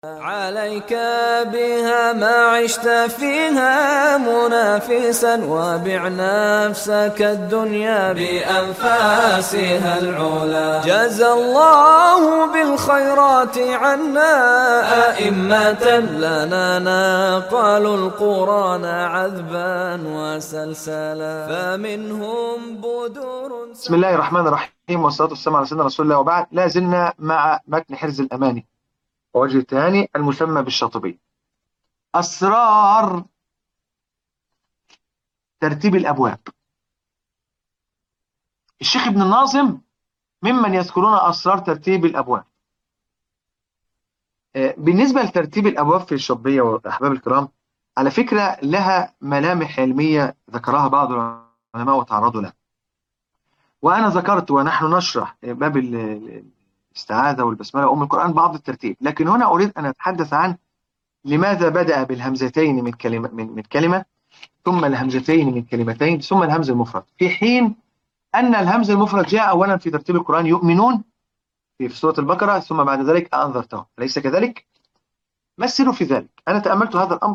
عليك بها ما عشت فيها منافسا، وبع نفسك الدنيا بأنفاسها العلا. جزى الله بالخيرات عنا أئمة لنا نقلوا القرآن عذبا وسلسلا، فمنهم بدور. بسم الله الرحمن الرحيم، والصلاة والسلام على سيدنا رسول الله، وبعد. لا زلنا مع متن حرز الأماني ووجه الثاني المسمى بالشاطبي. أسرار ترتيب الأبواب. الشيخ ابن الناظم ممن يذكرون أسرار ترتيب الأبواب. بالنسبة لترتيب الأبواب في الشاطبية والأحباب الكرام، على فكرة لها ملامح علمية ذكرها بعض العلماء وتعرضوا لها، وأنا ذكرت ونحن نشرح باب الاستعاذة والبسملة وأم القرآن بعض الترتيب، لكن هنا أريد أن أتحدث عن لماذا بدأ بالهمزتين من كلمة ثم الهمزتين من كلمتين ثم الهمز المفرد، في حين أن الهمز المفرد جاء أولا في ترتيب القرآن يؤمنون في سورة البقرة، ثم بعد ذلك أنذرتهم، أليس كذلك؟ ما السر في ذلك؟ أنا تأملت هذا الأمر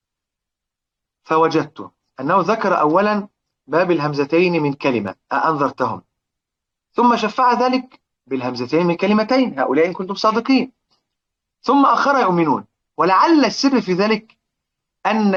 فوجدت أنه ذكر أولا باب الهمزتين من كلمة أنذرتهم، ثم شفع ذلك بالهمزتين من كلمتين هؤلاء إن كنتم صادقين، ثم أخر يؤمنون. ولعل السر في ذلك أن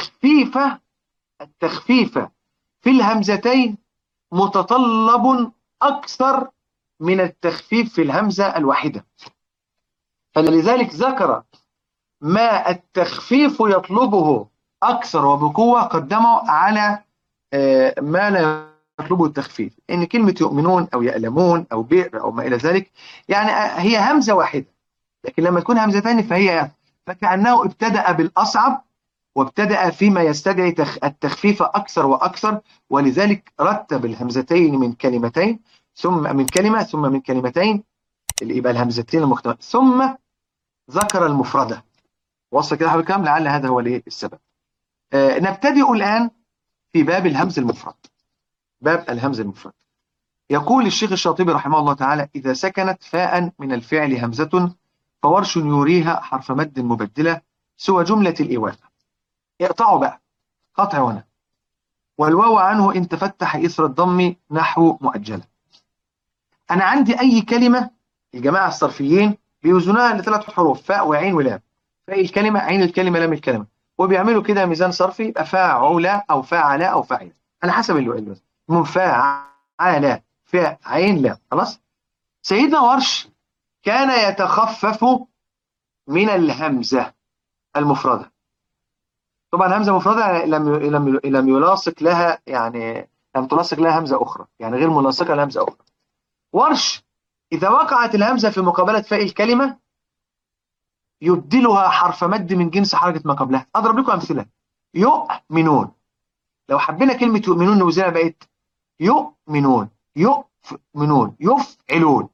التخفيف في الهمزتين متطلب أكثر من التخفيف في الهمزة الواحدة، فلذلك ذكر ما التخفيف يطلبه أكثر وبقوة قدمه على ما لا يطلبه التخفيف، إن كلمة يؤمنون أو يألمون أو بئر أو ما إلى ذلك يعني هي همزة واحدة، لكن لما تكون همزتين فكأنه ابتدأ بالأصعب وابتدأ فيما يستدعي التخفيف أكثر وأكثر، ولذلك رتب الهمزتين من كلمتين ثم من كلمة ثم من كلمتين، اللي يبقى الهمزتين المختلفة، ثم ذكر المفردة. وصل كده حضرتك؟ لعل هذا هو السبب. نبتدئ الآن في باب الهمز المفرد. باب الهمز المفرد، يقول الشيخ الشاطبي رحمه الله تعالى: إذا سكنت فاء من الفعل همزة فورش يوريها حرف مد مبدلة سوى جملة الإيواء. اقطعوا بقى، قطع هنا. والواو عنه إن تفتح إثر الضم نحو مؤجلة. أنا عندي أي كلمة، الجماعة الصرفيين بيوزنوها لثلاث حروف: فاء وعين ولام. فاء الكلمة، عين الكلمة، لام الكلمة، وبيعملوا كده ميزان صرفي، يبقى فاعل أو فاعل أو فاعل على حسب الوزن. من فاعل فاء عين لام. خلاص. سيدنا ورش كان يتخفف من الهمزة المفردة. طبعا همزة مفردة لم يلاصق لها، يعني لم تلاصق لها همزة أخرى، يعني غير ملاصقة لهمزة أخرى. ورش إذا وقعت الهمزة في مقابلة فاء الكلمة يبدلها حرف مد من جنس حركة ما قبلها. أضرب لكم أمثلة: يؤمنون، لو حبينا كلمة يؤمنون نوزنها بقت يؤمنون، يؤمنون، يفعلون،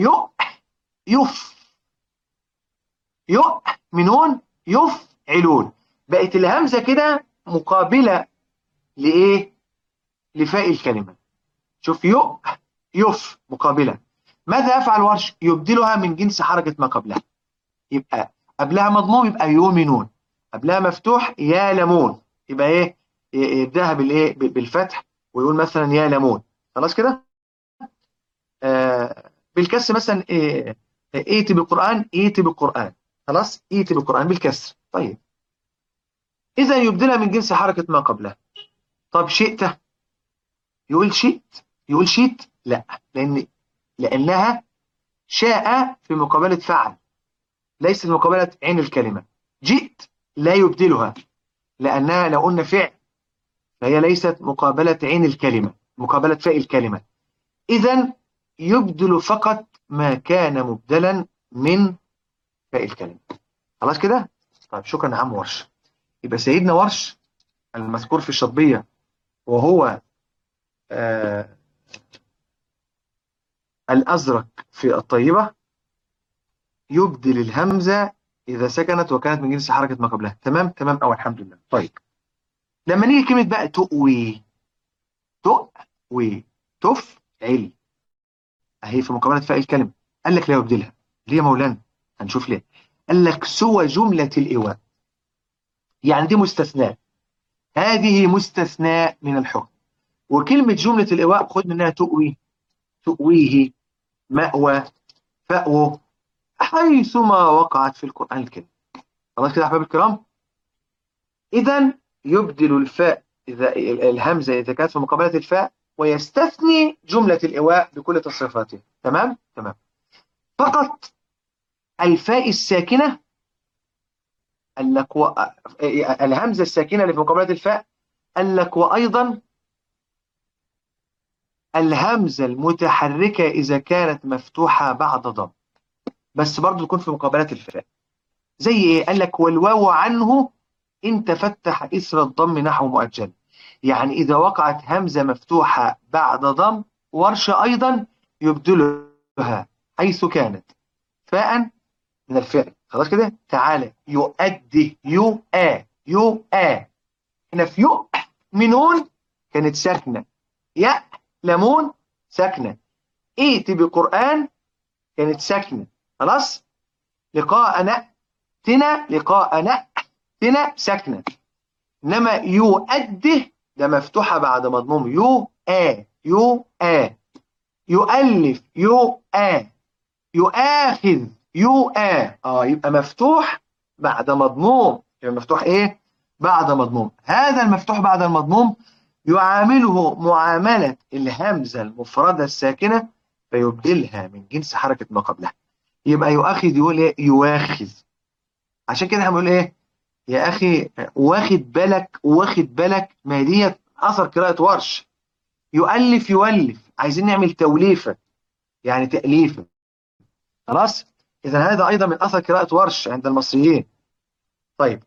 يف يؤمنون، يفعلون. بقت الهمزة كده مقابلة لإيه؟ لفاء الكلمة. شوف، يف مقابلة. ماذا يفعل ورش؟ يبدلها من جنس حركة ما قبلها. يبقى قبلها مضموم يبقى يؤمنون، قبلها مفتوح يالمون، يبقى ايه؟ يبداها بالايه؟ بالفتح، ويقول مثلا يالمون. خلاص كده. بالكسر مثلا إيه؟ ايتي بالقرآن، ايتي بالقرآن. خلاص، ايتي بالقرآن بالكسر. طيب، اذا يبدلها من جنس حركة ما قبلها. طب شئت، يقول شئت، يقول شئت؟ لا، لانها شاء في مقابلة فعل، ليست مقابلة عين الكلمة. جئت لا يبدلها، لأنها لو قلنا فعل فهي ليست مقابلة عين الكلمة، مقابلة فاء الكلمة. إذن يبدل فقط ما كان مبدلا من فاء الكلمة. خلاص كده؟ طيب، شكرا يا عم ورش. يبقى سيدنا ورش المذكور في الشطبية، وهو الأزرق في الطيبة، يبدل الهمزة إذا سكنت وكانت من جنس حركة ما قبلها. تمام تمام، أو الحمد لله. طيب، لما نيجي كلمة بقى تؤوي، تؤوي، تفعل، أهي في مقابلة فاء الكلمة، قال لك لا يبدلها. ليه يا مولانا؟ هنشوف ليه. قال لك سوى جملة الإيواء، يعني دي مستثناء، هذه مستثناء من الحكم. وكلمة جملة الإيواء خد منها تؤوي، تؤويه، مأوى، فأوه، حيثما وقعت في القرآن الكريم. خلاص كده يا أحباب الكرام. إذا يبدل الفاء إذا الهمزة إذا كانت في مقابلة الفاء، ويستثني جملة الإيواء بكل تصريفاتها. تمام تمام. فقط الفاء الساكنة قال لك الهمزة الساكنة اللي في مقابلة الفاء قال لك وأيضا الهمزة المتحركة إذا كانت مفتوحة بعد ضم، بس برضه تكون في مقابلة الفاء. زي إيه؟ قال لك والواو عنه إن تفتح إثر الضم نحو مؤجل. يعني إذا وقعت همزة مفتوحة بعد ضم، ورش أيضا يبدلها حيث كانت فاء من الفعل. خلاص كده. تعالى يؤدي، يؤ هنا في يؤ منون كانت ساكنة، يأ لمون ساكنة، إيتي بقرآن كانت ساكنة. خلاص. لقاء نأتنا، لقاء نأتنا ساكنة. إنما يؤده ده مفتوحة بعد مضموم، يؤ يؤلف يؤاخذ يبقى مفتوح بعد مضموم. يبقى مفتوح ايه؟ بعد مضموم. هذا المفتوح بعد المضموم يعامله معاملة الهمزة المفردة الساكنة فيبدلها من جنس حركة ما قبلها. يبقى يؤاخذ يقول ايه؟ يواخذ. عشان كده هنقول ايه يا اخي؟ واخد بالك ما دي اثر قراءة ورش. يؤلف يولف، عايزين نعمل توليفة يعني تأليفة. خلاص. إذا هذا أيضا من أثر قراءة ورش عند المصريين. طيب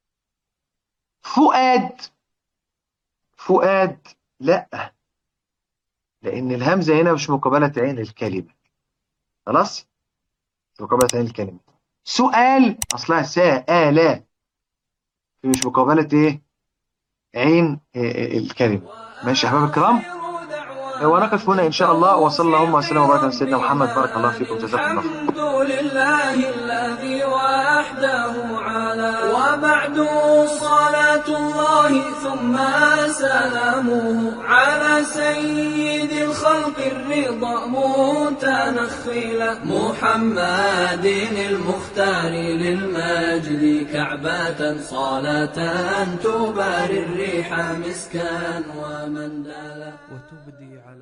فؤاد لا، لأن الهمزة هنا مش مقابلة عين الكلمة. خلاص، مقابلة عين الكلمة. سؤال أصلها سآلا، مش مقابلة إيه؟ عين الكلمة. ماشي يا أحباب الكرام. ونقف هنا إن شاء الله. وصلى اللهم وسلم وبارك على سيدنا محمد. بارك الله فيكم، جزاكم الله خير. الحمد لله الذي وحده على، وبعد صلاة الله ثم سلامه على سيد الخلق الرضا متنخلا محمد المختار للمجد كعبة صلاة تباري الريح مسكا ومندلا، وتبدي